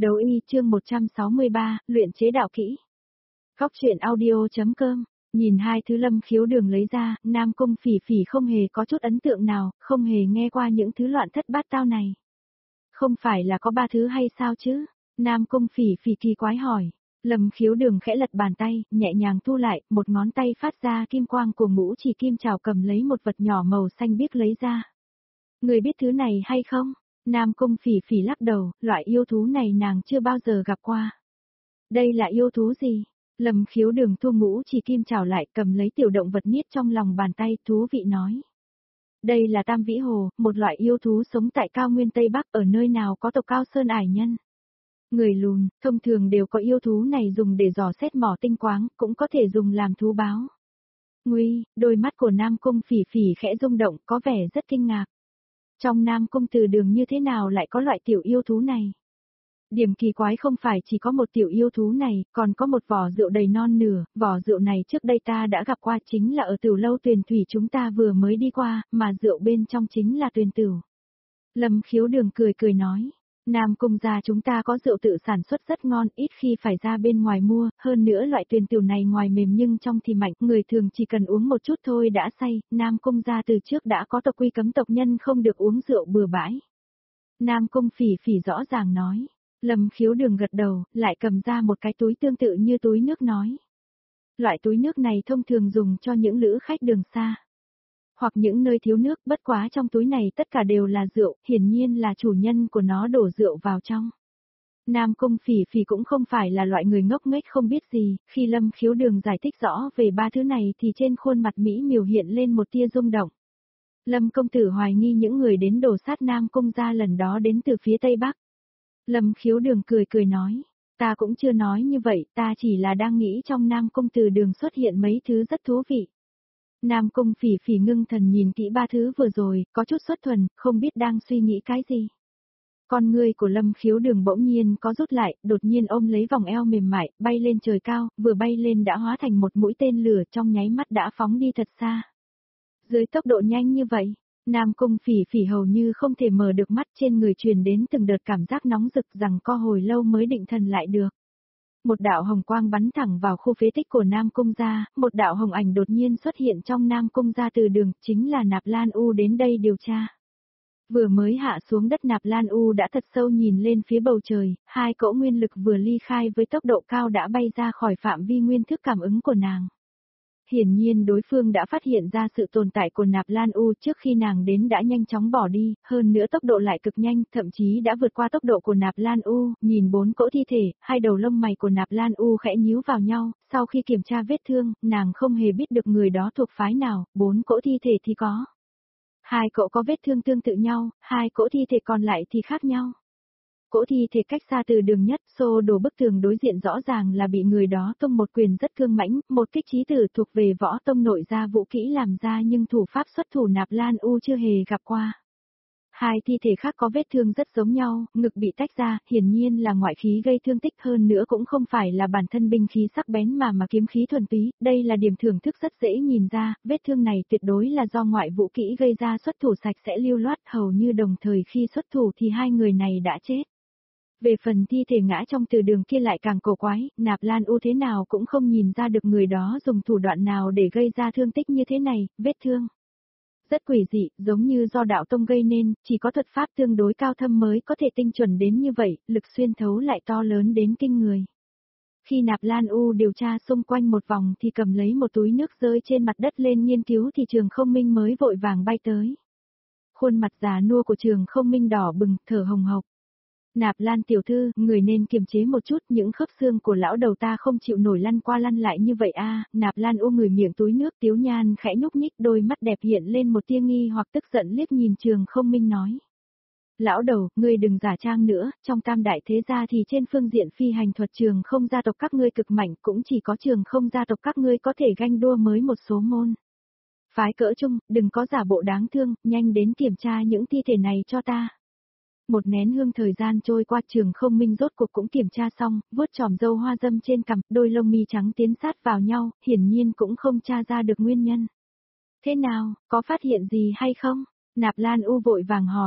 Đấu y chương 163, luyện chế đạo kỹ. Góc truyện audio.com. Nhìn hai thứ Lâm Khiếu Đường lấy ra, Nam Cung Phỉ Phỉ không hề có chút ấn tượng nào, không hề nghe qua những thứ loạn thất bát tao này. Không phải là có ba thứ hay sao chứ? Nam Cung Phỉ Phỉ kỳ quái hỏi. Lâm Khiếu Đường khẽ lật bàn tay, nhẹ nhàng thu lại, một ngón tay phát ra kim quang của ngũ chỉ kim chảo cầm lấy một vật nhỏ màu xanh biếc lấy ra. Người biết thứ này hay không? Nam Cung Phỉ Phỉ lắc đầu, loại yêu thú này nàng chưa bao giờ gặp qua. Đây là yêu thú gì? Lâm Khiếu Đường thu ngũ chỉ kim chảo lại cầm lấy tiểu động vật niết trong lòng bàn tay, thú vị nói. Đây là Tam Vĩ Hồ, một loại yêu thú sống tại cao nguyên Tây Bắc, ở nơi nào có tộc Cao Sơn ải nhân. Người lùn, thông thường đều có yêu thú này dùng để dò xét mỏ tinh quáng, cũng có thể dùng làm thú báo. Nguy, đôi mắt của Nam Cung Phỉ Phỉ khẽ rung động, có vẻ rất kinh ngạc. Trong Nam Cung Từ Đường như thế nào lại có loại tiểu yêu thú này? Điểm kỳ quái không phải chỉ có một tiểu yêu thú này, còn có một vỏ rượu đầy non nửa, vỏ rượu này trước đây ta đã gặp qua, chính là ở Tửu Lâu Tuyền Thủy chúng ta vừa mới đi qua, mà rượu bên trong chính là tuyền tửu. Lâm Khiếu Đường cười cười nói, Nam Cung gia chúng ta có rượu tự sản xuất rất ngon, ít khi phải ra bên ngoài mua, hơn nữa loại tuyền tửu này ngoài mềm nhưng trong thì mạnh, người thường chỉ cần uống một chút thôi đã say, Nam Cung gia từ trước đã có tộc quy cấm tộc nhân không được uống rượu bừa bãi. Nam Cung Phỉ Phỉ rõ ràng nói. Lâm Khiếu Đường gật đầu, lại cầm ra một cái túi tương tự như túi nước nói. Loại túi nước này thông thường dùng cho những lữ khách đường xa. Hoặc những nơi thiếu nước, bất quá trong túi này tất cả đều là rượu, hiển nhiên là chủ nhân của nó đổ rượu vào trong. Nam Cung Phỉ Phỉ cũng không phải là loại người ngốc nghếch không biết gì, khi Lâm Khiếu Đường giải thích rõ về ba thứ này thì trên khuôn mặt Mỹ miều hiện lên một tia rung động. Lâm công tử hoài nghi những người đến đổ sát Nam Cung gia lần đó đến từ phía Tây Bắc. Lâm Khiếu Đường cười cười nói, ta cũng chưa nói như vậy, ta chỉ là đang nghĩ trong Nam Cung Từ Đường xuất hiện mấy thứ rất thú vị. Nam Cung Phỉ Phỉ ngưng thần nhìn kỹ ba thứ vừa rồi, có chút xuất thuần, không biết đang suy nghĩ cái gì. Con ngươi của Lâm Khiếu Đường bỗng nhiên có rút lại, đột nhiên ôm lấy vòng eo mềm mại, bay lên trời cao, vừa bay lên đã hóa thành một mũi tên lửa trong nháy mắt đã phóng đi thật xa. Dưới tốc độ nhanh như vậy, Nam Cung Phỉ Phỉ hầu như không thể mở được mắt, trên người truyền đến từng đợt cảm giác nóng rực rằng co hồi lâu mới định thần lại được. Một đạo hồng quang bắn thẳng vào khu phế tích của Nam Cung gia, một đạo hồng ảnh đột nhiên xuất hiện trong Nam Cung gia từ đường, chính là Nạp Lan U đến đây điều tra. Vừa mới hạ xuống đất Nạp Lan U đã thật sâu nhìn lên phía bầu trời, hai cỗ nguyên lực vừa ly khai với tốc độ cao đã bay ra khỏi phạm vi nguyên thức cảm ứng của nàng. Hiển nhiên đối phương đã phát hiện ra sự tồn tại của Nạp Lan U trước khi nàng đến đã nhanh chóng bỏ đi, hơn nữa tốc độ lại cực nhanh, thậm chí đã vượt qua tốc độ của Nạp Lan U, nhìn bốn cỗ thi thể, hai đầu lông mày của Nạp Lan U khẽ nhíu vào nhau, sau khi kiểm tra vết thương, nàng không hề biết được người đó thuộc phái nào, bốn cỗ thi thể thì có. Hai cỗ có vết thương tương tự nhau, hai cỗ thi thể còn lại thì khác nhau. Cỗ thi thể cách xa từ đường nhất, xô đổ bức tường đối diện rõ ràng là bị người đó tung một quyền rất cương mãnh, một kích chí tử thuộc về võ tông nội gia vũ kỹ làm ra nhưng thủ pháp xuất thủ Nạp Lan U chưa hề gặp qua. Hai thi thể khác có vết thương rất giống nhau, ngực bị tách ra, hiển nhiên là ngoại khí gây thương tích, hơn nữa cũng không phải là bản thân binh khí sắc bén mà kiếm khí thuần túy, đây là điểm thưởng thức rất dễ nhìn ra, vết thương này tuyệt đối là do ngoại vũ kỹ gây ra, xuất thủ sạch sẽ lưu loát, hầu như đồng thời khi xuất thủ thì hai người này đã chết. Về phần thi thể ngã trong từ đường kia lại càng cổ quái, Nạp Lan U thế nào cũng không nhìn ra được người đó dùng thủ đoạn nào để gây ra thương tích như thế này, vết thương rất quỷ dị, giống như do đạo tông gây nên, chỉ có thuật pháp tương đối cao thâm mới có thể tinh chuẩn đến như vậy, lực xuyên thấu lại to lớn đến kinh người. Khi Nạp Lan U điều tra xung quanh một vòng thì cầm lấy một túi nước rơi trên mặt đất lên nghiên cứu thì Trường Không Minh mới vội vàng bay tới. Khuôn mặt già nua của Trường Không Minh đỏ bừng, thở hồng hộc. Nạp Lan tiểu thư, người nên kiềm chế một chút, những khớp xương của lão đầu ta không chịu nổi lăn qua lăn lại như vậy a. Nạp Lan U ngửi miệng túi nước, Tiếu Nhan khẽ nhúc nhích, đôi mắt đẹp hiện lên một tia nghi hoặc tức giận liếc nhìn Trường Không Minh nói. Lão đầu, ngươi đừng giả trang nữa, trong Tam đại thế gia thì trên phương diện phi hành thuật Trường Không gia tộc các ngươi cực mạnh, cũng chỉ có Trường Không gia tộc các ngươi có thể ganh đua mới một số môn. Phái cỡ chung, đừng có giả bộ đáng thương, nhanh đến kiểm tra những thi thể này cho ta. Một nén hương thời gian trôi qua, Trường Không Minh rốt cuộc cũng kiểm tra xong, vuốt chòm râu hoa dâm trên cằm, đôi lông mi trắng tiến sát vào nhau, hiển nhiên cũng không tra ra được nguyên nhân. Thế nào, có phát hiện gì hay không? Nạp Lan U vội vàng hỏi.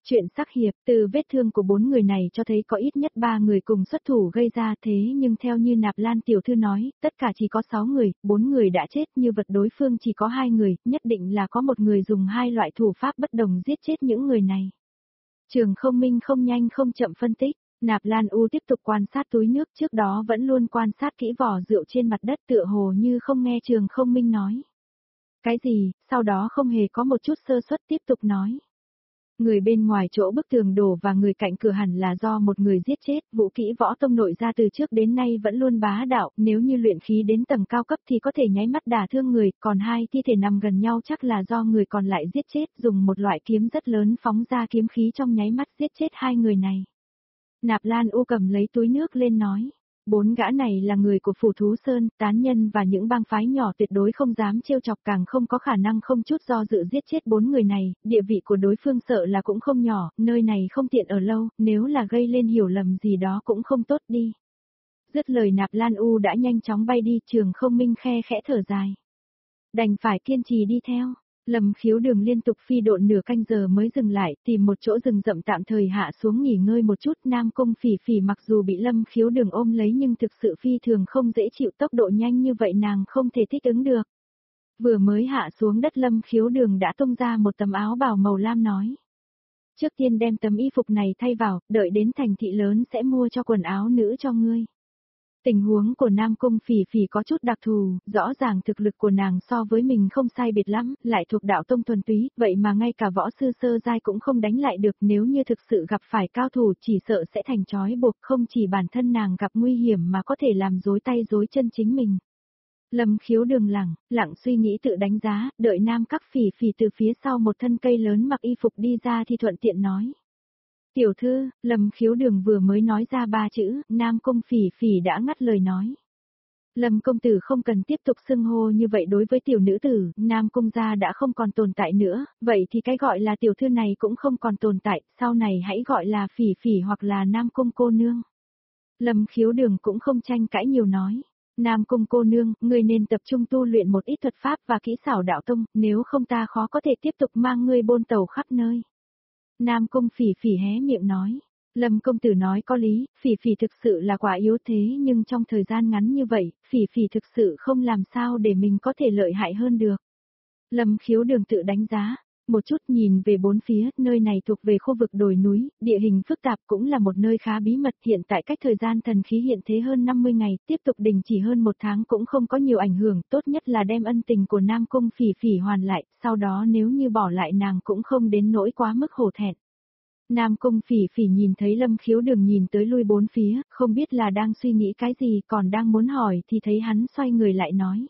Chuyện sắc hiệp, từ vết thương của 4 người này cho thấy có ít nhất 3 người cùng xuất thủ gây ra thế nhưng theo như Nạp Lan tiểu thư nói, tất cả chỉ có 6 người, 4 người đã chết như vật đối phương chỉ có 2 người, nhất định là có một người dùng hai loại thủ pháp bất đồng giết chết những người này. Trường Không Minh không nhanh không chậm phân tích, Nạp Lan U tiếp tục quan sát túi nước trước đó vẫn luôn quan sát kỹ vỏ rượu trên mặt đất tựa hồ như không nghe Trường Không Minh nói. Cái gì, sau đó không hề có một chút sơ suất tiếp tục nói. Người bên ngoài chỗ bức tường đổ và người cạnh cửa hẳn là do một người giết chết, vũ kỹ võ tông nội ra từ trước đến nay vẫn luôn bá đạo, nếu như luyện khí đến tầng cao cấp thì có thể nháy mắt đả thương người, còn hai thi thể nằm gần nhau chắc là do người còn lại giết chết, dùng một loại kiếm rất lớn phóng ra kiếm khí trong nháy mắt giết chết hai người này. Nạp Lan U cầm lấy túi nước lên nói. 4 gã này là người của Phù Thú Sơn, tán nhân và những bang phái nhỏ tuyệt đối không dám trêu chọc càng không có khả năng không chút do dự giết chết 4 người này, địa vị của đối phương sợ là cũng không nhỏ, nơi này không tiện ở lâu, nếu là gây lên hiểu lầm gì đó cũng không tốt đi. Dứt lời Nạp Lan U đã nhanh chóng bay đi, Trường Không Minh khe khẽ thở dài. Đành phải kiên trì đi theo. Lâm Khiếu Đường liên tục phi độn nửa canh giờ mới dừng lại, tìm một chỗ rừng rậm tạm thời hạ xuống nghỉ ngơi một chút. Nam Cung Phỉ Phỉ mặc dù bị Lâm Khiếu Đường ôm lấy nhưng thực sự phi thường không dễ chịu, tốc độ nhanh như vậy nàng không thể thích ứng được. Vừa mới hạ xuống đất Lâm Khiếu Đường đã tung ra một tấm áo bào màu lam nói. Trước tiên đem tấm y phục này thay vào, đợi đến thành thị lớn sẽ mua cho quần áo nữ cho ngươi. Tình huống của Nam Cung Phỉ Phỉ có chút đặc thù, rõ ràng thực lực của nàng so với mình không sai biệt lắm, lại thuộc đạo tông thuần túy, vậy mà ngay cả võ sư sơ giai cũng không đánh lại được, nếu như thực sự gặp phải cao thủ chỉ sợ sẽ thành trói buộc, không chỉ bản thân nàng gặp nguy hiểm mà có thể làm rối tay rối chân chính mình. Lâm Khiếu Đường lặng suy nghĩ tự đánh giá, đợi Nam Các Phỉ Phỉ từ phía sau một thân cây lớn mặc y phục đi ra thì thuận tiện nói. Tiểu thư, Lâm Khiếu Đường vừa mới nói ra 3 chữ, Nam Cung Phỉ Phỉ đã ngắt lời nói. Lâm công tử không cần tiếp tục xưng hô như vậy đối với tiểu nữ tử, Nam Cung gia đã không còn tồn tại nữa, vậy thì cái gọi là tiểu thư này cũng không còn tồn tại, sau này hãy gọi là Phỉ Phỉ hoặc là Nam Cung cô nương. Lâm Khiếu Đường cũng không tranh cãi nhiều nói. Nam Cung cô nương, ngươi nên tập trung tu luyện một ít thuật pháp và kỹ xảo đạo tông, nếu không ta khó có thể tiếp tục mang ngươi bôn tàu khắp nơi. Nam Cung Phỉ Phỉ hé miệng nói. Lâm công tử nói có lý, Phỉ Phỉ thực sự là quả yếu thế nhưng trong thời gian ngắn như vậy, Phỉ Phỉ thực sự không làm sao để mình có thể lợi hại hơn được. Lâm Khiếu Đường tự đánh giá, một chút nhìn về bốn phía, nơi này thuộc về khu vực đồi núi, địa hình phức tạp cũng là một nơi khá bí mật, hiện tại cách thời gian thần khí hiện thế hơn 50 ngày, tiếp tục đình chỉ hơn 1 tháng cũng không có nhiều ảnh hưởng, tốt nhất là đem ân tình của Nam Cung Phỉ Phỉ hoàn lại, sau đó nếu như bỏ lại nàng cũng không đến nỗi quá mức hổ thẹn. Nam Cung Phỉ Phỉ nhìn thấy Lâm Khiếu Đường nhìn tới lui bốn phía, không biết là đang suy nghĩ cái gì còn đang muốn hỏi thì thấy hắn xoay người lại nói.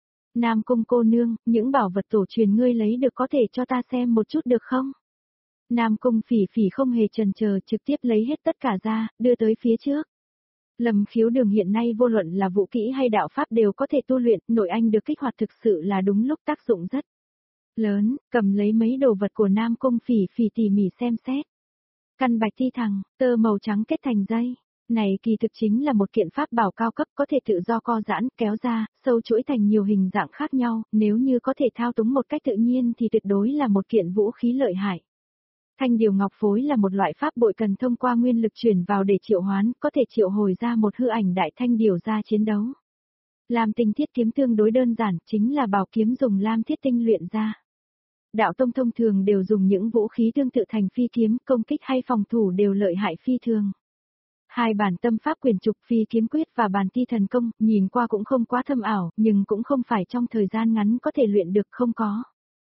Nam Cung cô nương, những bảo vật tổ truyền ngươi lấy được có thể cho ta xem một chút được không? Nam Cung Phỉ Phỉ không hề chần chờ trực tiếp lấy hết tất cả ra, đưa tới phía trước. Lâm Khiếu Đường hiện nay vô luận là vũ kỹ hay đạo pháp đều có thể tu luyện, nội anh được kích hoạt thực sự là đúng lúc tác dụng rất lớn, cầm lấy mấy đồ vật của Nam Cung Phỉ Phỉ tỉ mỉ xem xét. Căn bạch thi thằng, tơ màu trắng kết thành dây. Này kỳ thực chính là một kiện pháp bảo cao cấp có thể tự do co giãn, kéo ra, sâu chuỗi thành nhiều hình dạng khác nhau, nếu như có thể thao túng một cách tự nhiên thì tuyệt đối là một kiện vũ khí lợi hại. Thanh điều ngọc phối là một loại pháp bội cần thông qua nguyên lực chuyển vào để triệu hoán, có thể triệu hồi ra một hư ảnh đại thanh điều ra chiến đấu. Lam tinh thiết kiếm tương đối đơn giản, chính là bảo kiếm dùng lam thiết tinh luyện ra. Đạo tông thông thường đều dùng những vũ khí tương tự thành phi kiếm, công kích hay phòng thủ đều lợi hại phi thường. Hai bản tâm pháp quyền trục phi kiếm quyết và bản ti thần công, nhìn qua cũng không quá thâm ảo, nhưng cũng không phải trong thời gian ngắn có thể luyện được không có.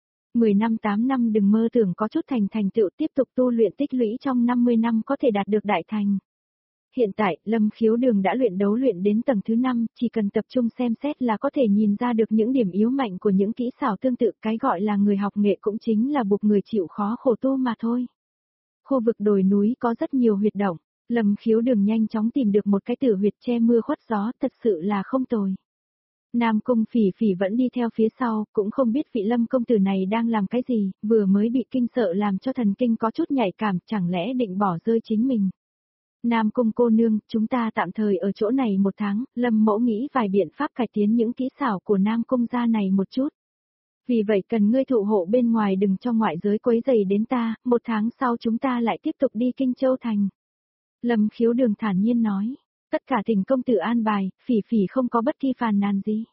10 năm 8 năm đừng mơ tưởng có chút thành tựu tiếp tục tu luyện tích lũy trong 50 năm có thể đạt được đại thành. Hiện tại, Lâm Khiếu Đường đã luyện đấu đến tầng thứ 5, chỉ cần tập trung xem xét là có thể nhìn ra được những điểm yếu mạnh của những kỹ xảo tương tự, cái gọi là người học nghệ cũng chính là buộc người chịu khó khổ tu mà thôi. Khu vực đồi núi có rất nhiều huyệt động, Lâm Khiếu Đường nhanh chóng tìm được một cái tử huyệt che mưa khuất gió, thật sự là không tồi. Nam Cung Phỉ Phỉ vẫn đi theo phía sau, cũng không biết vị Lâm công tử này đang làm cái gì, vừa mới bị kinh sợ làm cho thần kinh có chút nhạy cảm, chẳng lẽ định bỏ rơi chính mình. Nam Cung cô nương, chúng ta tạm thời ở chỗ này 1 tháng, Lâm mẫu nghĩ vài biện pháp cải tiến những kỹ xảo của Nam Cung gia này một chút. Vì vậy cần ngươi thụ hộ bên ngoài đừng cho ngoại giới quấy rầy đến ta, 1 tháng sau chúng ta lại tiếp tục đi Kinh Châu Thành. Lâm Khiếu Đường thản nhiên nói, tất cả Thỉnh công tử an bài, Phỉ Phỉ không có bất kỳ phàn nàn gì.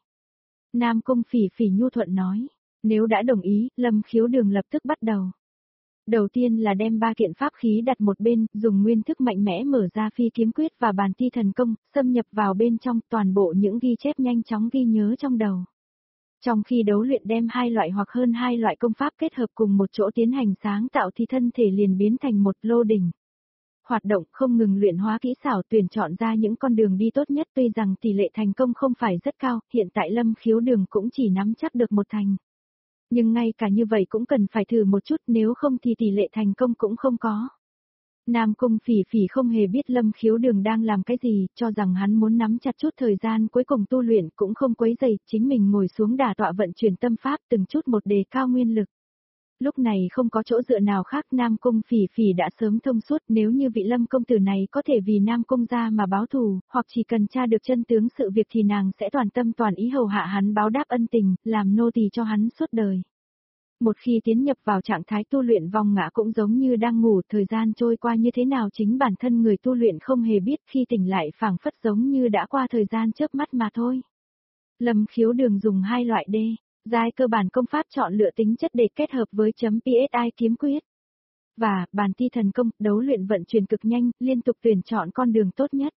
Nam Cung Phỉ Phỉ nhu thuận nói, nếu đã đồng ý, Lâm Khiếu Đường lập tức bắt đầu. Đầu tiên là đem 3 kiện pháp khí đặt một bên, dùng nguyên thức mạnh mẽ mở ra phi kiếm quyết và bàn ti thần công, xâm nhập vào bên trong toàn bộ những ghi chép nhanh chóng ghi nhớ trong đầu. Trong khi đấu luyện đem 2 loại hoặc hơn 2 loại công pháp kết hợp cùng một chỗ tiến hành sáng tạo thì thân thể liền biến thành một lô đỉnh. Hoạt động không ngừng luyện hóa kỹ xảo tuyển chọn ra những con đường đi tốt nhất tuy rằng tỷ lệ thành công không phải rất cao, hiện tại Lâm Khiếu Đường cũng chỉ nắm chắc được 1 thành. Nhưng ngay cả như vậy cũng cần phải thử một chút nếu không thì tỷ lệ thành công cũng không có. Nam Cung Phỉ Phỉ không hề biết Lâm Khiếu Đường đang làm cái gì, cho rằng hắn muốn nắm chặt chút thời gian cuối cùng tu luyện cũng không quấy rầy, chính mình ngồi xuống đả tọa vận chuyển tâm pháp từng chút một đề cao nguyên lực. Lúc này không có chỗ dựa nào khác Nam Cung Phỉ Phỉ đã sớm thông suốt nếu như vị Lâm công tử này có thể vì Nam Cung gia mà báo thù, hoặc chỉ cần tra được chân tướng sự việc thì nàng sẽ toàn tâm toàn ý hầu hạ hắn báo đáp ân tình, làm nô tỳ cho hắn suốt đời. Một khi tiến nhập vào trạng thái tu luyện vong ngã cũng giống như đang ngủ, thời gian trôi qua như thế nào chính bản thân người tu luyện không hề biết khi tỉnh lại phảng phất giống như đã qua thời gian chớp mắt mà thôi. Lâm Khiếu Đường dùng 2 loại giai cơ bản công pháp chọn lựa tính chất để kết hợp với .psi kiếm quyết. Và, bàn ti thần công, đấu luyện vận chuyển cực nhanh, liên tục tuyển chọn con đường tốt nhất.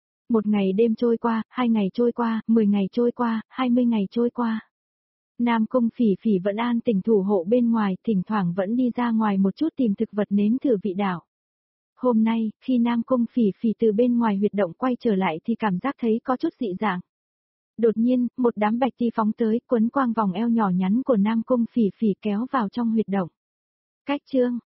1 ngày đêm trôi qua, 2 ngày trôi qua, 10 ngày trôi qua, 20 ngày trôi qua. Nam Cung Phỉ Phỉ vẫn an tĩnh thủ hộ bên ngoài, thỉnh thoảng vẫn đi ra ngoài một chút tìm thực vật nếm thử vị đạo. Hôm nay, khi Nam Cung Phỉ Phỉ từ bên ngoài huyệt động quay trở lại thì cảm giác thấy có chút dị dạng. Đột nhiên, một đám bạch ti phóng tới, quấn quang vòng eo nhỏ nhắn của Nam Cung Phỉ Phỉ kéo vào trong huyệt động. Cách chương